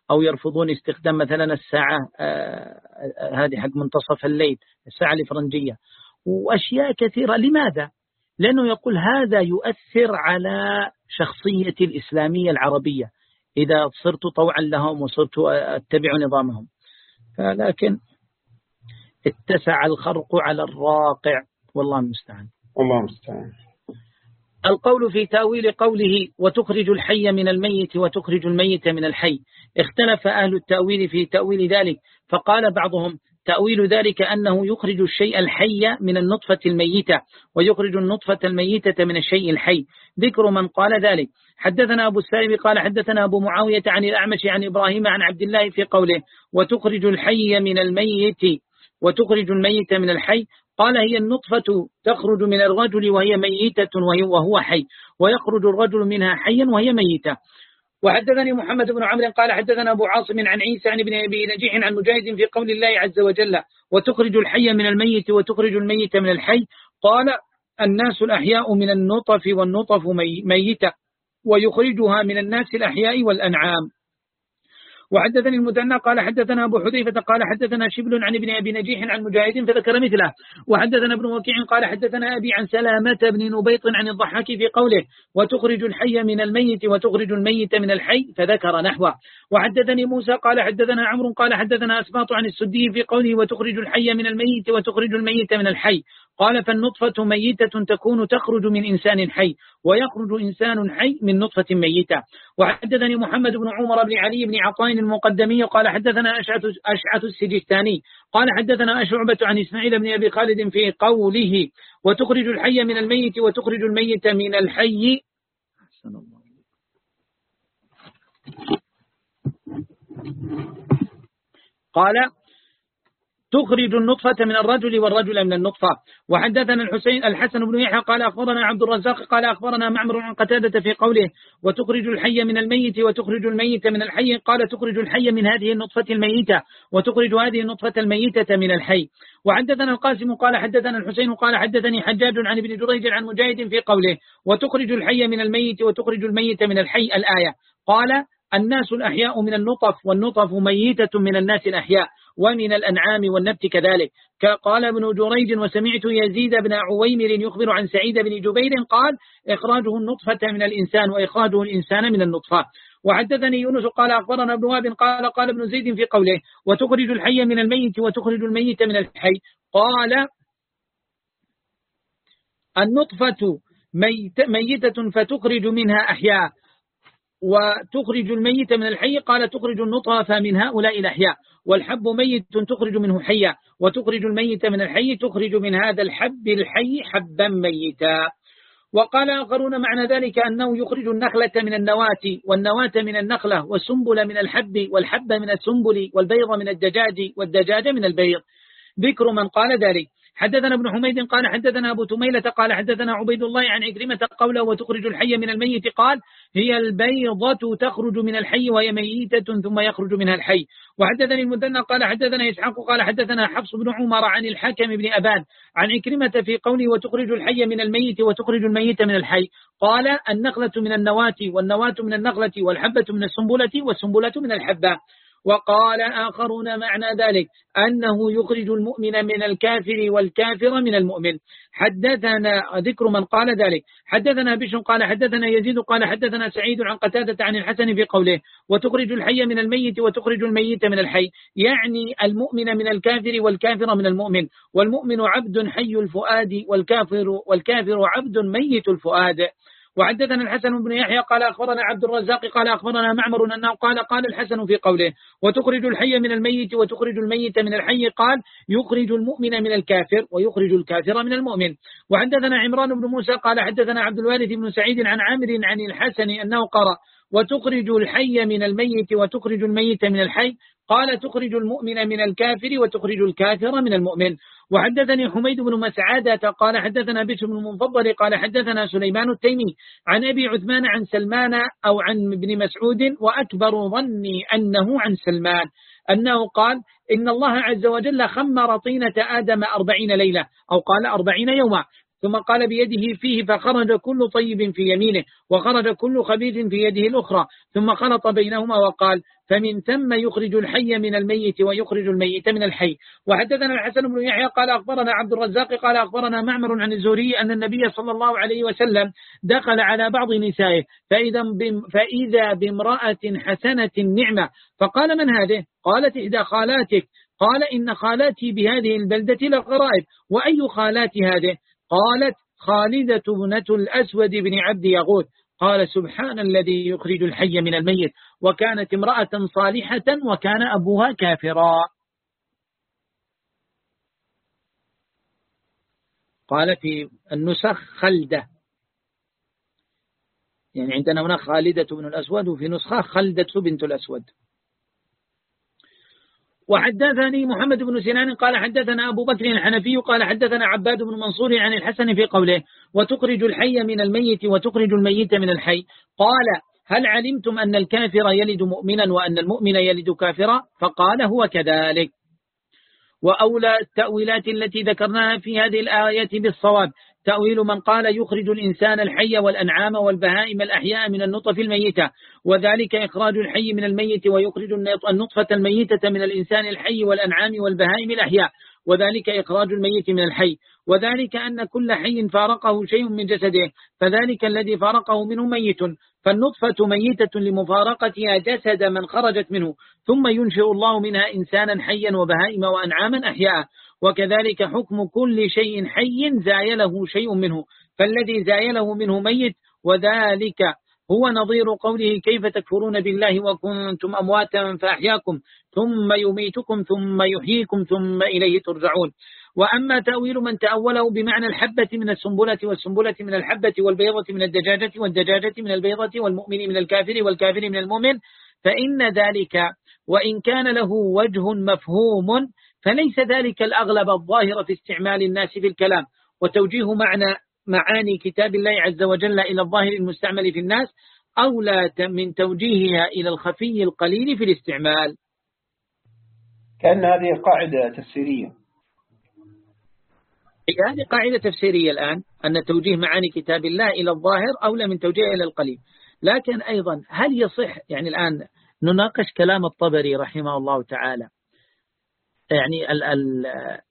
أو يرفضون استخدام مثلا الساعة هذه حق منتصف الليل، الساعة الفرنجية، وأشياء كثيرة. لماذا؟ لأنه يقول هذا يؤثر على شخصية الإسلامية العربية إذا صرت طوعا لهم وصرت أتبع نظامهم. لكن اتسع الخرق على الراقع، والله المستعان. الله المستعان. القول في تأويل قوله وتخرج الحي من الميت وتخرج الميت من الحي، اختلف أهل التأويل في تأويل ذلك، فقال بعضهم تأويل ذلك أنه يخرج الشيء الحي من النطفة الميتة ويخرج النطفة الميتة من الشيء الحي. ذكر من قال ذلك: حدثنا أبو السائب قال حدثنا أبو معاوية عن الأعمش عن إبراهيم عن عبد الله في قوله وتخرج الحي من الميت وتخرج الميت من الحي، قال هي النطفة تخرج من الرجل وهي ميتة وهو حي، ويخرج الرجل منها حيا وهي ميتة. وحدثني محمد بن عمرو قال حدثنا أبو عاصم عن عيسى عن ابن أبي نجيح عن مجاهد في قول الله عز وجل وتخرج الحي من الميت وتخرج الميت من الحي، قال الناس الأحياء من النطف والنطف ميتة ويخرجها من الناس الأحياء والأنعام. وحدثني المثنى قال حدثنا أبو حذيفة قال حدثنا شبل عن ابن أبي نجيح عن مجاهد فذكر مثله. وحدثنا ابن وكيع قال حدثنا أبي عن سلامة بن نبيط عن الضحاك في قوله وتخرج الحي من الميت وتخرج الميت من الحي فذكر نحوه. وحدثني موسى قال حدثنا عمرو قال حدثنا أسباط عن السدي في قوله وتخرج الحي من الميت وتخرج الميت من الحي، قال فالنطفة ميتة تكون تخرج من إنسان حي ويخرج إنسان حي من نطفة ميتة. وحدثني محمد بن عمر بن علي بن عطاء المقدمي قال حدثنا أشعث السجستاني قال حدثنا شعبة عن إسماعيل بن أبي خالد في قوله وتخرج الحي من الميت وتخرج الميت من الحي، قال تخرج النطفة من الرجل والرجل من النطفة. وحدثنا الحسين الحسن بن يحيى قال أخبرنا عبد الرزاق قال أخبرنا معمر عن قتادة في قوله وتخرج الحي من الميت وتخرج الميت من الحي، قال تخرج الحي من هذه النطفة الميتة وتخرج هذه النطفة الميتة من الحي. وحدثنا القاسم قال حدثنا الحسين قال حدثني حجاج عن ابن جريج عن مجاهد في قوله وتخرج الحي من الميت وتخرج الميت من الحي الآية، قال الناس الأحياء من النطف والنطف ميتة من الناس الأحياء ومن الأنعام والنبت كذلك. قال ابن جريج وسمعت يزيد بن عويمر يخبر عن سعيد بن جبير قال إخراجه النطفة من الإنسان وإخراجه الإنسان من النطفة. وحدثني يونس قال أخبرنا ابن وهب قال قال ابن زيد في قوله وتخرج الحي من الميت وتخرج الميت من الحي، قال النطفة ميت ميتة فتخرج منها أحياء وتخرج الميت من الحي، قال تخرج النطفة من هؤلاء الأحياء، والحب ميت تخرج منه حيا وتخرج الميت من الحي تخرج من هذا الحب الحي حبا ميتا. وقال آخرون معنى ذلك أنه يخرج النخلة من النواة والنواة من النخلة والسنبل من الحب والحب من السنبل والبيض من الدجاج والدجاج من البيض. ذكر من قال ذلك. حدثنا ابن حميد قال حدثنا أبو تميلة قال حدثنا عبيد الله عن عكرمة قوله وتخرج الحي من الميت، قال هي البيضة تخرج من الحي وهي ميتة ثم يخرج منها الحي. وحدثني المثنى قال حدثنا إسحاق قال حدثنا حفص بن عمر عن الحكم بن أبان عن عكرمة في قوله وتخرج الحي من الميت وتخرج الميت من الحي، قال النخلة من النواة والنواة من النخلة والحبة من السنبلة والسنبلة من الحبة. وقال آخرون معنى ذلك أنه يخرج المؤمن من الكافر والكافر من المؤمن. حدثنا ذكر من قال ذلك. حدثنا بشر قال حدثنا يزيد قال حدثنا سعيد عن قتادة عن الحسن في قوله وتخرج الحي من الميت وتخرج الميت من الحي، يعني المؤمن من الكافر والكافر من المؤمن، والمؤمن عبد حي الفؤاد والكافر والكافر عبد ميت الفؤاد. وحدثنا الحسن بن يحيى قال أخبرنا عبد الرزاق قال أخبرنا معمر أنه قال قال الحسن في قوله وتخرج الحي من الميت وتخرج الميت من الحي، قال يخرج المؤمن من الكافر ويخرج الكافر من المؤمن. وحدثنا عمران بن موسى قال حدثنا عبد الوارث بن سعيد عن عامر عن الحسن أنه قرأ وتخرج الحي من الميت وتخرج الميت من الحي، قال تخرج المؤمن من الكافر وتخرج الكافر من المؤمن. وحدثني حميد بن مسعادة قال حدثنا بشر بن المفضل قال حدثنا سليمان التيمي عن أبي عثمان عن سلمان أو عن ابن مسعود، وأكبر ظني أنه عن سلمان أنه قال إن الله عز وجل خمر طينة آدم أربعين ليلة أو قال أربعين يوما، ثم قال بيده فيه فخرج كل طيب في يمينه وخرج كل خبيث في يده الأخرى، ثم خلط بينهما وقال فمن ثم يخرج الحي من الميت ويخرج الميت من الحي. وحدثنا الحسن بن يحيى قال أخبرنا عبد الرزاق قال أخبرنا معمر عن الزهري أن النبي صلى الله عليه وسلم دخل على بعض نسائه فإذا فإذا بامرأة حسنة النعمة فقال من هذه؟ قالت إحدى خالاتك. قال إن خالاتي بهذه البلدة لغرائب. وأي خالات هذه؟ قالت خالدة ابنة الأسود بن عبد يغوث. قال سبحان الذي يخرج الحي من الميت وكانت امرأة صالحة وكان أبوها كافرا. قال في النسخ خلدة، يعني عندنا هنا خالدة بن الأسود وفي نسخة خلدة بنت الأسود. وحدثني محمد بن سنان قال حدثنا أبو بكر الحنفي قال حدثنا عباد بن منصور عن الحسن في قوله وتخرج الحي من الميت وتخرج الميت من الحي. قال هل علمتم أن الكافر يلد مؤمنا وأن المؤمن يلد كافرا؟ فقال هو كذلك. وأولى التأويلات التي ذكرناها في هذه الآية بالصواب تأويل من قال يخرج الإنسان الحي والأنعام والبهائم الأحياء من النطف الميتة، وذلك إخراج الحي من الميت ويخرج النطفة الميتة من الإنسان الحي والأنعام والبهائم الأحياء، وذلك إخراج الميت من الحي، وذلك أن كل حي فارقه شيء من جسده فذلك الذي فارقه منه ميت، فالنطفة ميتة لمفارقتها جسد من خرجت منه، ثم ينشئ الله منها إنسانا حيا وبهائم وأنعاما أحياء، وكذلك حكم كل شيء حي زايله شيء منه، فالذي زايله منه ميت، وذلك هو نظير قوله كيف تكفرون بالله وكنتم أمواتا فأحياكم ثم يميتكم ثم يحييكم ثم إليه ترجعون. وأما تأويل من تأوله بمعنى الحبة من السنبلة والسنبلة من الحبة والبيضة من الدجاجة والدجاجة من البيضة والمؤمن من الكافر والكافر من المؤمن فإن ذلك وإن كان له وجه مفهوم فليس ذلك الأغلب الظاهر في استعمال الناس في الكلام، وتوجيه معنى معاني كتاب الله عز وجل إلى الظاهر المستعمل في الناس أولى من توجيهها إلى الخفي القليل في الاستعمال. كأن هذه قاعدة تفسيرية. هذه قاعدة تفسيرية الآن أن توجيه معاني كتاب الله إلى الظاهر أولى من توجيهها إلى القليل. لكن أيضا هل يصح يعني الآن نناقش كلام الطبري رحمه الله تعالى، يعني ال ال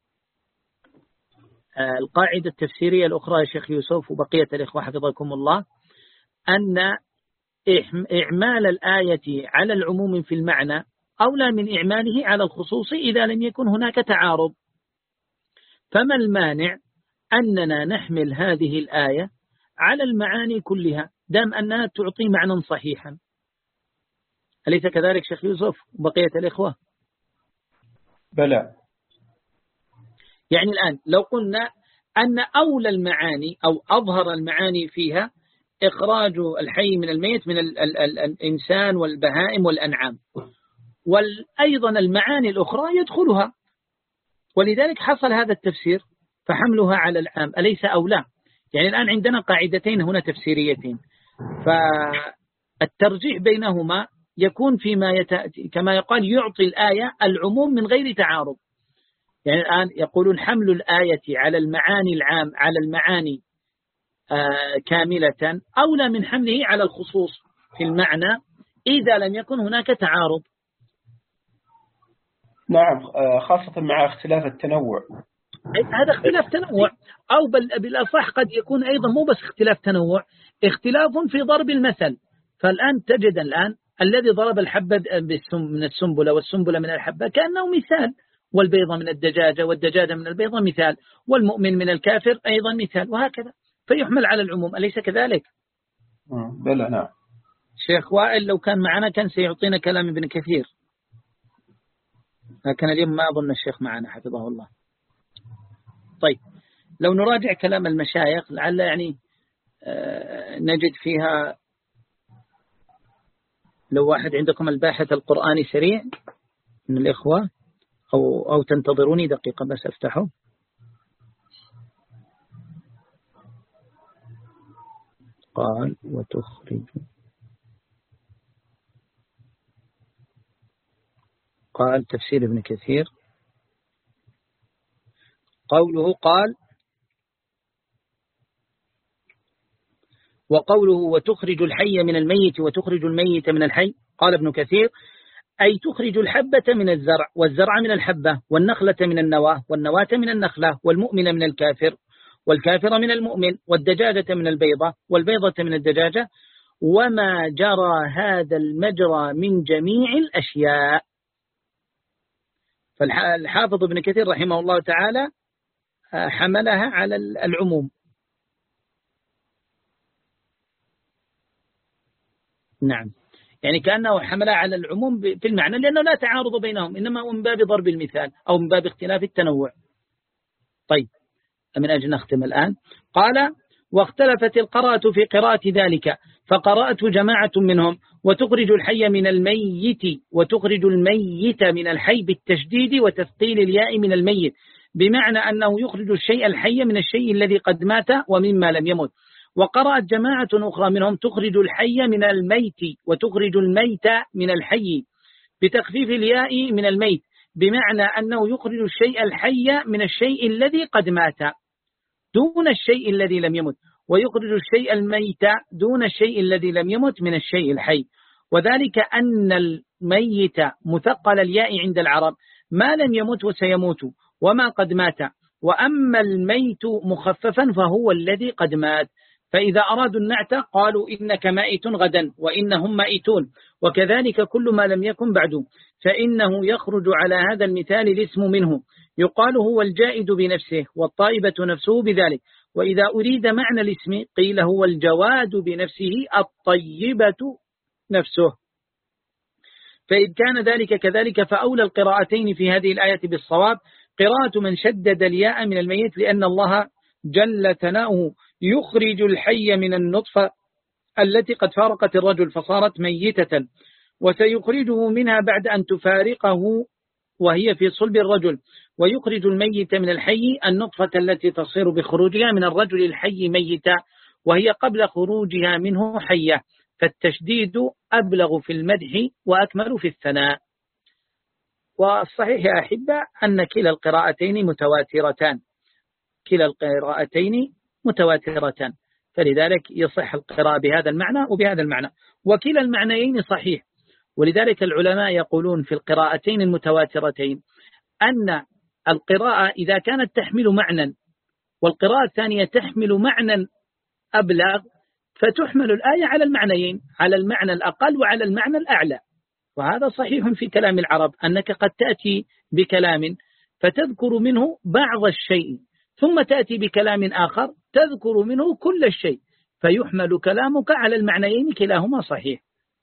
القاعدة التفسيرية الأخرى يا شيخ يوسف وبقية الإخوة حفظكم الله أن إعمال الآية على العموم في المعنى أولى من إعماله على الخصوص إذا لم يكن هناك تعارض. فما المانع أننا نحمل هذه الآية على المعاني كلها دام أنها تعطي معنى صحيحا؟ أليس كذلك شيخ يوسف وبقية الإخوة؟ بلى. يعني الآن لو قلنا أن أولى المعاني أو أظهر المعاني فيها إخراج الحي من الميت من ال ال ال الإنسان والبهائم والأنعام، وأيضا المعاني الأخرى يدخلها، ولذلك حصل هذا التفسير فحملها على العام أليس أولى؟ يعني الآن عندنا قاعدتين هنا تفسيريتين، فالترجيح بينهما يكون فيما يت... كما يقال يعطي الآية العموم من غير تعارض. يعني الآن يقولون حمل الآية على المعاني العام على المعاني آه كاملة أولى من حمله على الخصوص في المعنى إذا لم يكن هناك تعارض. نعم، خاصة مع اختلاف التنوع. هذا اختلاف تنوع، أو بل بالأصح قد يكون أيضا مو بس اختلاف تنوع، اختلاف في ضرب المثل. فالآن تجد الآن الذي ضرب الحبة من السنبلة والسنبلة من الحبة كأنه مثال، والبيضة من الدجاجة والدجاجة من البيضة مثال، والمؤمن من الكافر أيضا مثال، وهكذا فيحمل على العموم. أليس كذلك؟ بلى. نعم. شيخ وائل لو كان معنا كان سيعطينا كلام ابن كثير، لكن اليوم ما أظن الشيخ معنا حفظه الله. طيب لو نراجع كلام المشايخ لعل يعني آه نجد فيها، لو واحد عندكم الباحث القرآني سريع من الإخوة أو, أو تنتظروني دقيقة بس أفتحه. قال وتخرج، قال تفسير ابن كثير قوله قال وقوله وتخرج الحي من الميت وتخرج الميت من الحي، قال ابن كثير أي تخرج الحبة من الزرع والزرع من الحبة والنخلة من النواة والنواة من النخلة والمؤمن من الكافر والكافر من المؤمن والدجاجة من البيضة والبيضة من الدجاجة وما جرى هذا المجرى من جميع الأشياء. فالحافظ ابن كثير رحمه الله تعالى حملها على العموم. نعم، يعني كأنه حملها على العموم في المعنى لأنه لا تعارض بينهم، إنما من باب ضرب المثال أو من باب اختلاف التنوع. طيب، من أجل نختم الآن. قال: واختلفت القراءة في قراءة ذلك، فقرأت جماعة منهم: وتخرج الحي من الميت وتخرج الميت من الحي بالتشديد وتثقيل الياء من الميت، بمعنى أنه يخرج الشيء الحي من الشيء الذي قد مات ومما لم يمت. وقرأت جماعة أخرى منهم: تخرج الحي من الميت وتخرج الميت من الحي بتخفيف الياء من الميت، بمعنى أنه يخرج الشيء الحي من الشيء الذي قد مات دون الشيء الذي لم يمت، ويخرج الشيء الميت دون الشيء الذي لم يمت من الشيء الحي. وذلك أن الميت مثقل الياء عند العرب ما لم يمت وسيموت وما قد مات، وأما الميت مخففا فهو الذي قد مات. فإذا أرادوا النعت قالوا إنك مائت غدا وإنهم مائتون، وكذلك كل ما لم يكن بعد، فإنه يخرج على هذا المثال الاسم منه، يقال هو الجائد بنفسه والطائبة نفسه بذلك. وإذا أريد معنى الاسم قيل هو الجواد بنفسه الطيبة نفسه. فإذ كان ذلك كذلك فأولى القراءتين في هذه الآية بالصواب قراءة من شدد الياء من الميت، لأن الله جل ثناؤه يخرج الحي من النطفة التي قد فارقت الرجل فصارت ميتة، وسيخرجه منها بعد أن تفارقه وهي في صلب الرجل، ويخرج الميت من الحي النطفة التي تصير بخروجها من الرجل الحي ميتة وهي قبل خروجها منه حية. فالتشديد أبلغ في المدح وأكمل في الثناء. والصحيح يا أحبة أن كلا القراءتين متواترتان، كلا القراءتين متواترتان، فلذلك يصح القراءة بهذا المعنى وبهذا المعنى، وكلا المعنيين صحيح. ولذلك العلماء يقولون في القراءتين المتواترتين أن القراءة إذا كانت تحمل معنى والقراءة الثانية تحمل معنى أبلغ، فتحمل الآية على المعنيين، على المعنى الأقل وعلى المعنى الأعلى. وهذا صحيح في كلام العرب، أنك قد تأتي بكلام فتذكر منه بعض الشيء ثم تأتي بكلام آخر تذكر منه كل الشيء، فيحمل كلامك على المعنيين كلاهما صحيح.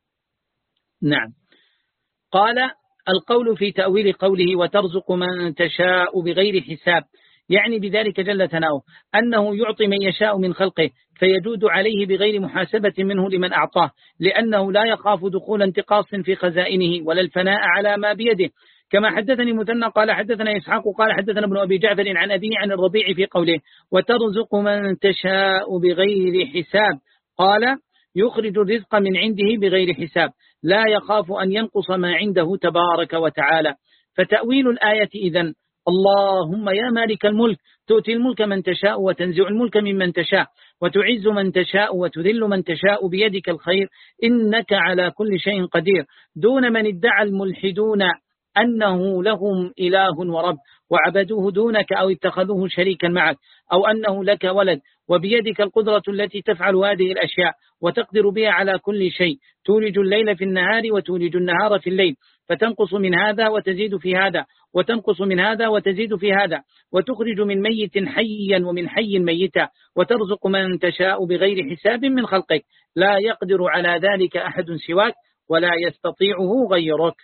نعم. قال: القول في تأويل قوله وترزق من تشاء بغير حساب، يعني بذلك جل ثناؤه أنه يعطي من يشاء من خلقه فيجود عليه بغير محاسبة منه لمن أعطاه، لأنه لا يخاف دخول انتقاص في خزائنه ولا الفناء على ما بيده. كما حدثني مثنى قال حدثنا إسحاق قال حدثنا ابن أبي جعفر عن أبيه عن الربيع في قوله وترزق من تشاء بغير حساب، قال: يخرج الرزق من عنده بغير حساب، لا يخاف أن ينقص ما عنده تبارك وتعالى. فتأويل الآية إذن: اللهم يا مالك الملك تؤتي الملك من تشاء وتنزع الملك ممن تشاء وتعز من تشاء وتذل من تشاء بيدك الخير إنك على كل شيء قدير، دون من ادعى الملحدون أنه لهم إله ورب وعبدوه دونك أو اتخذوه شريكا معك، أو أنه لك ولد، وبيدك القدرة التي تفعل هذه الأشياء وتقدر بها على كل شيء، تولج الليل في النهار وتولج النهار في الليل، فتنقص من هذا وتزيد في هذا وتنقص من هذا وتزيد في هذا، وتخرج من ميت حيا ومن حي ميتا، وترزق من تشاء بغير حساب من خلقك، لا يقدر على ذلك أحد سواك ولا يستطيعه غيرك.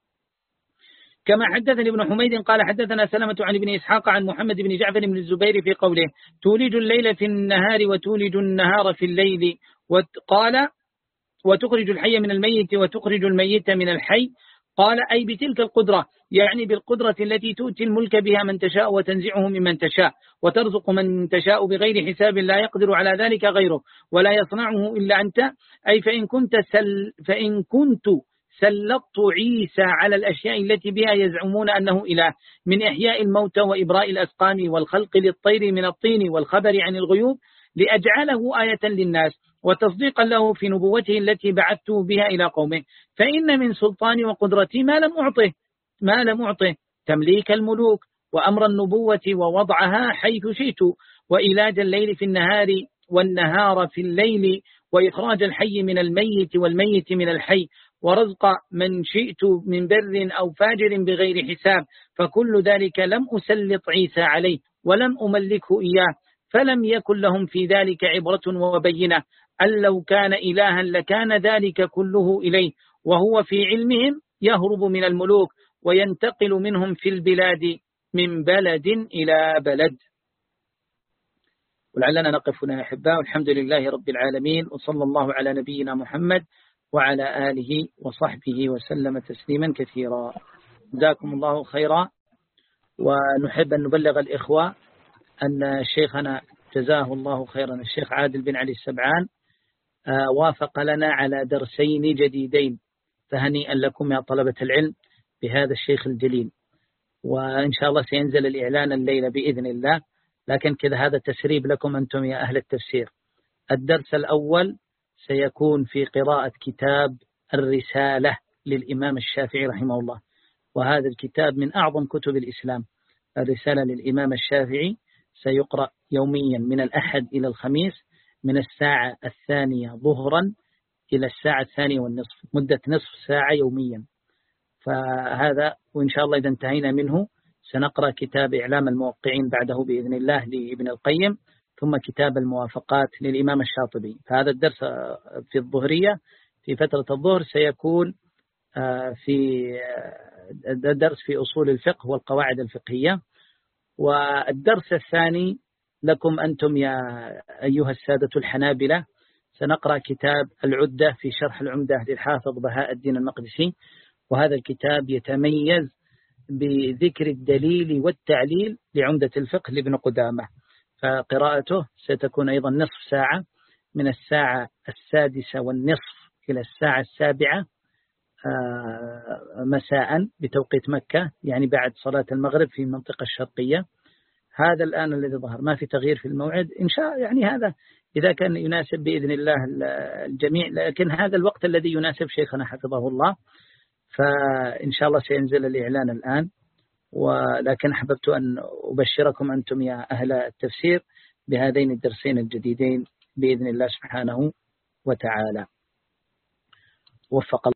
كما حدثني ابن حميد قال حدثنا سلمة عن ابن إسحاق عن محمد بن جعفر بن الزبير في قوله تولج الليل في النهار وتولج النهار في الليل، قال: وتخرج الحي من الميت وتخرج الميت من الحي، قال: أي بتلك القدرة، يعني بالقدرة التي تؤتي الملك بها من تشاء وتنزعه ممن تشاء، وترزق من تشاء بغير حساب لا يقدر على ذلك غيره ولا يصنعه إلا أنت. أي فإن كنت سل فإن كنت سلطت عيسى على الأشياء التي بها يزعمون أنه إله، من إحياء الموتى وإبراء الأسقام والخلق للطير من الطين والخبر عن الغيوب، لأجعله آية للناس وتصديقا له في نبوته التي بعثته بها إلى قومه، فإن من سلطاني وقدرتي ما لم أعطه ما لم أعطه تمليك الملوك وأمر النبوة ووضعها حيث شئت، وإيلاج الليل في النهار والنهار في الليل، وإخراج الحي من الميت والميت من الحي، ورزق من شئت من بر أو فاجر بغير حساب، فكل ذلك لم أسلط عيسى عليه ولم أملكه إياه، فلم يكن لهم في ذلك عبرة وبينة، أن لو كان إلها لكان ذلك كله إليه، وهو في علمهم يهرب من الملوك وينتقل منهم في البلاد من بلد إلى بلد. ولعلنا نقف هنا يا أحباء، والحمد لله رب العالمين، وصلى الله على نبينا محمد وعلى آله وصحبه وسلم تسليما كثيرا. جزاكم الله خيرا. ونحب أن نبلغ الإخوة أن شيخنا جزاه الله خيرا الشيخ عادل بن علي السبعان وافق لنا على درسين جديدين، فهنيئا لكم يا طلبة العلم بهذا الشيخ الجليل، وإن شاء الله سينزل الإعلان الليلة بإذن الله، لكن كذا هذا تسريب لكم أنتم يا أهل التفسير. الدرس الأول سيكون في قراءة كتاب الرسالة للإمام الشافعي رحمه الله، وهذا الكتاب من أعظم كتب الإسلام. الرسالة للإمام الشافعي سيقرأ يوميا من الأحد إلى الخميس من الساعة الثانية ظهرا إلى الساعة الثانية والنصف، مدة نصف ساعة يوميا. فهذا وإن شاء الله إذا انتهينا منه سنقرأ كتاب إعلام الموقعين بعده بإذن الله لابن القيم، ثم كتاب الموافقات للإمام الشاطبي. فهذا الدرس في الظهرية في فترة الظهر سيكون في درس في أصول الفقه والقواعد الفقهية. والدرس الثاني لكم أنتم يا أيها السادة الحنابلة، سنقرأ كتاب العدة في شرح العمدة للحافظ بهاء الدين المقدسي، وهذا الكتاب يتميز بذكر الدليل والتعليل لعمدة الفقه لابن قدامة، فقراءته ستكون أيضا نصف ساعة من الساعة السادسة والنصف إلى الساعة السابعة مساء بتوقيت مكة، يعني بعد صلاة المغرب في المنطقة الشرقية. هذا الآن الذي ظهر، ما في تغيير في الموعد إن شاء، يعني هذا إذا كان يناسب بإذن الله الجميع، لكن هذا الوقت الذي يناسب شيخنا حفظه الله، فإن شاء الله سينزل الإعلان الآن. ولكن أحببت أن أبشركم أنتم يا أهل التفسير بهذين الدرسين الجديدين بإذن الله سبحانه وتعالى. وفق